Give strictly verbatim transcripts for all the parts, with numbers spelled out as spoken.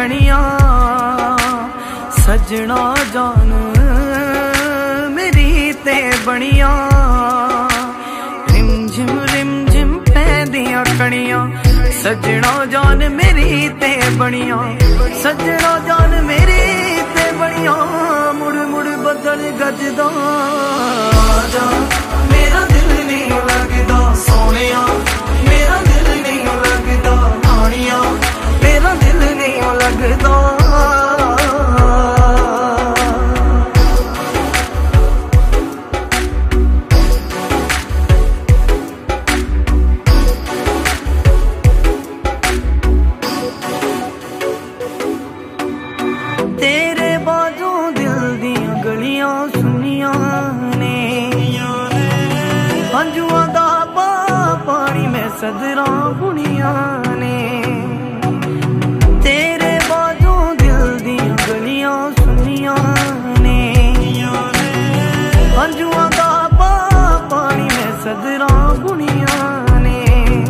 बनिया सजना जान मेरी ते बनिया रिम झिम रिम झिम पैंदियां कणियां सजना जान मेरी ते बनिया सजना जान मेरी ते बनिया मुड़ मुड़ बदल गजदा जा मेरा दिल नहीं लगदा सोनिया मेरा दिल नहीं लगदा आनिया मेरा दिल नहीं लगदा तेरे बाजों दिल दियां गलियां सुनिया ने हंजुआं दा पानी में सदरा बुनिया ने तेरे बाजों दिल दियां गलियां सुनिया ने हंजुआं दा पानी में सदरा बुनिया ने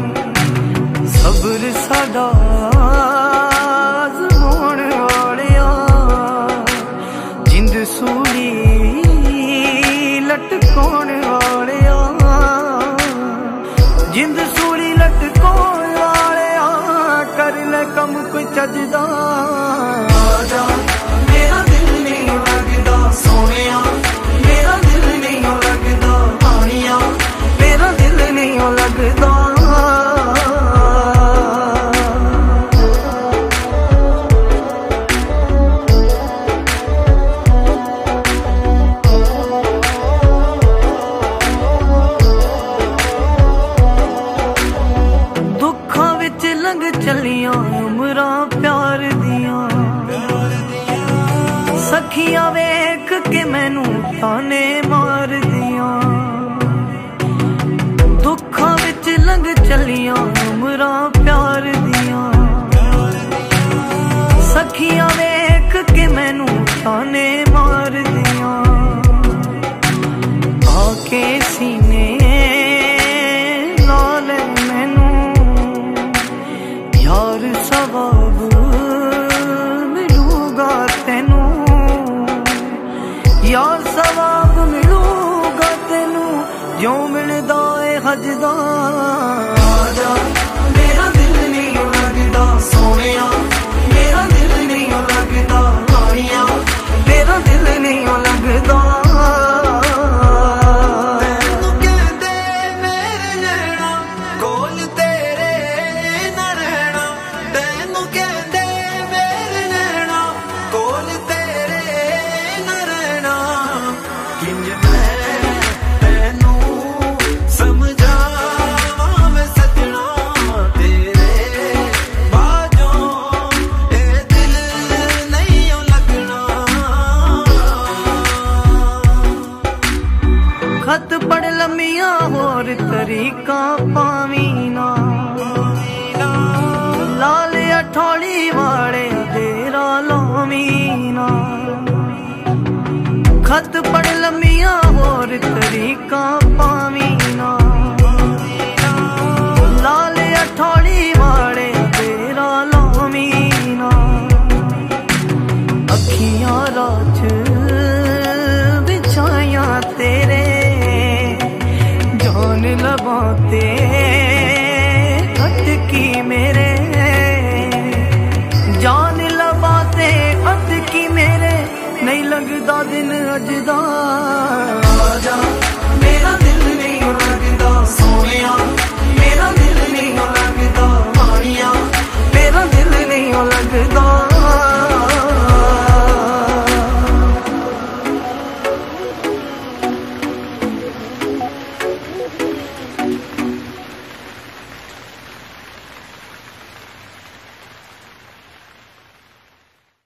सब्र साडा सूली लटकाने वाले जिंद सूली लटकाने वाले कर ले कम कोई चजदा जा मेरा दिल नहीं लगदा सोनिया मेरा दिल नहीं लगदा आनिया मेरा दिल नहीं लगदा लंघ चलियां उमरां प्यार दियां सखियां वेख के मैनू ताने मार दियां दुखां विच लंघ चलियां उमरां प्यार दियां सखियां वेख के मैनू ताने मार दियां आके सीने लाल मैनू यार सवाब मिलूगा तेनू यार सवाब मिलूगा तेनू जो मिलदा है हजदा जा मेरा दिल नहीं लगदा सोनिया मेरा दिल नहीं लगदा आनिया मेरा दिल नहीं लगदा खत पढ़ लम्मिया होर तरीका पावी ना लाल अठौली वाले तेरा लावी ना खत पढ़ लम्मिया होर तरीका पावी ना लाल अठौली वाले तेरा लावी ना अखियां राज बिछाया तेरे जान लबाते अटकी मेरे जान लबाते अटकी मेरे नहीं लगदा दिन अजदा